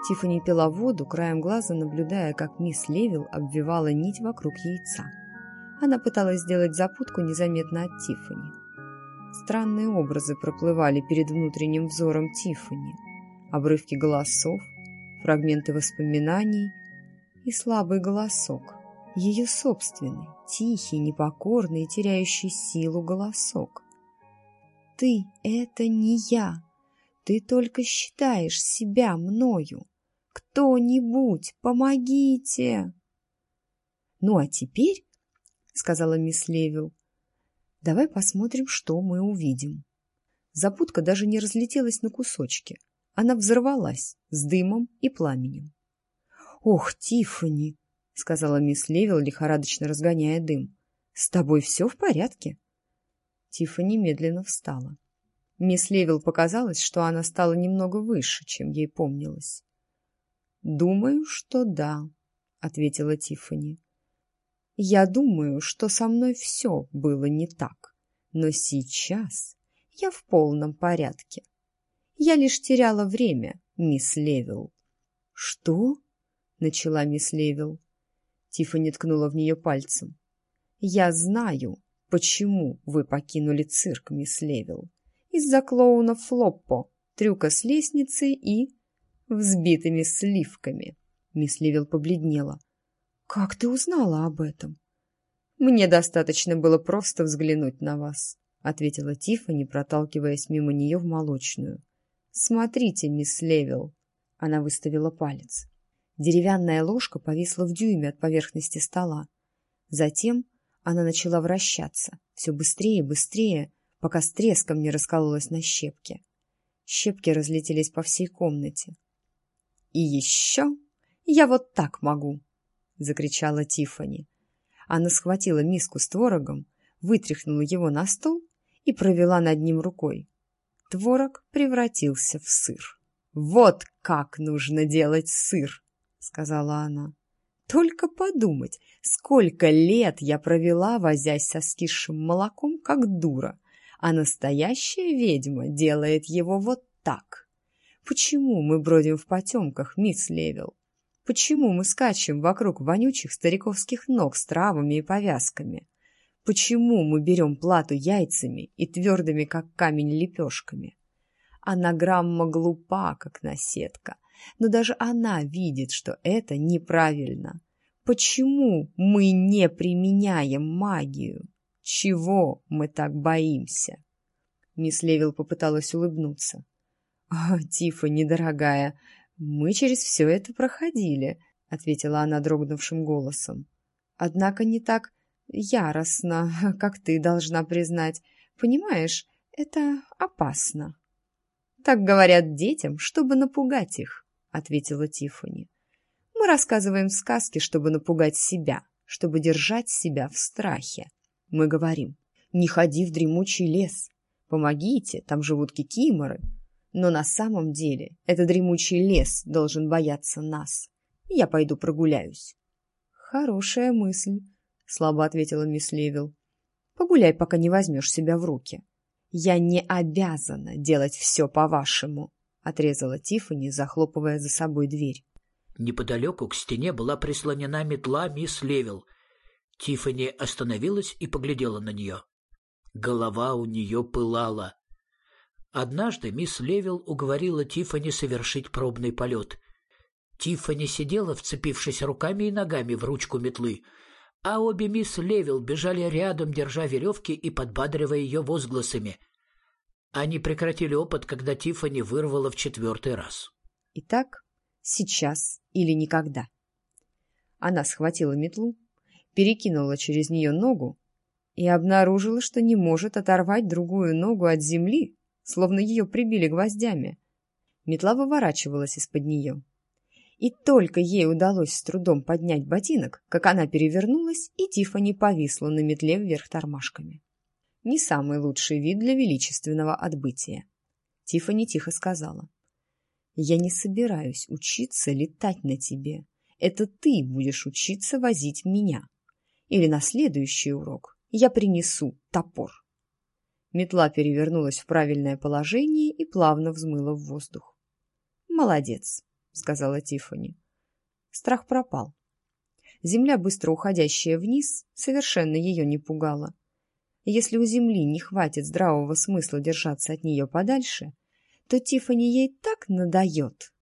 Тиффани пила воду, краем глаза наблюдая, как мисс Левил обвивала нить вокруг яйца. Она пыталась сделать запутку незаметно от Тиффани. Странные образы проплывали перед внутренним взором Тиффани. Обрывки голосов, фрагменты воспоминаний и слабый голосок. Ее собственный, тихий, непокорный и теряющий силу голосок. «Ты — это не я. Ты только считаешь себя мною. Кто-нибудь, помогите!» «Ну, а теперь, — сказала мисс Левил, — давай посмотрим, что мы увидим». Запутка даже не разлетелась на кусочки. Она взорвалась с дымом и пламенем. «Ох, Тиффани, — сказала мисс Левил, лихорадочно разгоняя дым, — с тобой все в порядке?» Тиффани медленно встала. Мисс Левил показалось, что она стала немного выше, чем ей помнилось. «Думаю, что да», — ответила Тиффани. «Я думаю, что со мной все было не так, но сейчас я в полном порядке. Я лишь теряла время, мисс Левил». «Что?» — начала мисс Левил. Тиффани ткнула в нее пальцем. «Я знаю, почему вы покинули цирк, мисс Левил. Из-за клоуна Флоппо, трюка с лестницей и взбитыми сливками». Мисс Левил побледнела. «Как ты узнала об этом?» «Мне достаточно было просто взглянуть на вас», — ответила Тиффани, проталкиваясь мимо нее в молочную. «Смотрите, мисс Левил». Она выставила палец. Деревянная ложка повисла в дюйме от поверхности стола. Затем она начала вращаться, все быстрее и быстрее, пока с треском не раскололась на щепки. Щепки разлетелись по всей комнате. «И еще я вот так могу!» — закричала Тиффани. Она схватила миску с творогом, вытряхнула его на стол и провела над ним рукой. Творог превратился в сыр. «Вот как нужно делать сыр!» — сказала она. «Только подумать, сколько лет я провела, возясь со скисшим молоком, как дура, а настоящая ведьма делает его вот так. Почему мы бродим в потемках, мисс Левил? Почему мы скачем вокруг вонючих стариковских ног с травами и повязками? Почему мы берем плату яйцами и твердыми, как камень, лепешками? Анаграмма глупа, как наседка, но даже она видит, что это неправильно. Почему мы не применяем магию? Чего мы так боимся?» Мисс Левил попыталась улыбнуться. «Тиффани, дорогая, мы через все это проходили», — ответила она дрогнувшим голосом. «Однако не так яростно, как ты должна признать. Понимаешь, это опасно». «Так говорят детям, чтобы напугать их», — ответила Тиффани. «Мы рассказываем сказки, чтобы напугать себя, чтобы держать себя в страхе. Мы говорим: не ходи в дремучий лес, помогите, там живут кикиморы. Но на самом деле этот дремучий лес должен бояться нас. Я пойду прогуляюсь». «Хорошая мысль», — слабо ответила мисс Левил. «Погуляй, пока не возьмешь себя в руки». «Я не обязана делать все по-вашему», — отрезала Тиффани, захлопывая за собой дверь. Неподалеку к стене была прислонена метла мисс Левил. Тиффани остановилась и поглядела на нее. Голова у нее пылала. Однажды мисс Левил уговорила Тиффани совершить пробный полет. Тиффани сидела, вцепившись руками и ногами в ручку метлы, а обе мисс Левил бежали рядом, держа веревки и подбадривая ее возгласами. Они прекратили опыт, когда Тиффани вырвала в 4-й раз. «Итак, сейчас или никогда». Она схватила метлу, перекинула через нее ногу и обнаружила, что не может оторвать другую ногу от земли, словно ее прибили гвоздями. Метла выворачивалась из-под нее. И только ей удалось с трудом поднять ботинок, как она перевернулась, и Тиффани повисла на метле вверх тормашками. Не самый лучший вид для величественного отбытия. Тиффани тихо сказала: «Я не собираюсь учиться летать на тебе. Это ты будешь учиться возить меня. Или на следующий урок я принесу топор». Метла перевернулась в правильное положение и плавно взмыла в воздух. «Молодец», — сказала Тиффани. Страх пропал. Земля, быстро уходящая вниз, совершенно ее не пугала. И если у Земли не хватит здравого смысла держаться от нее подальше, то Тиффани ей так надоет,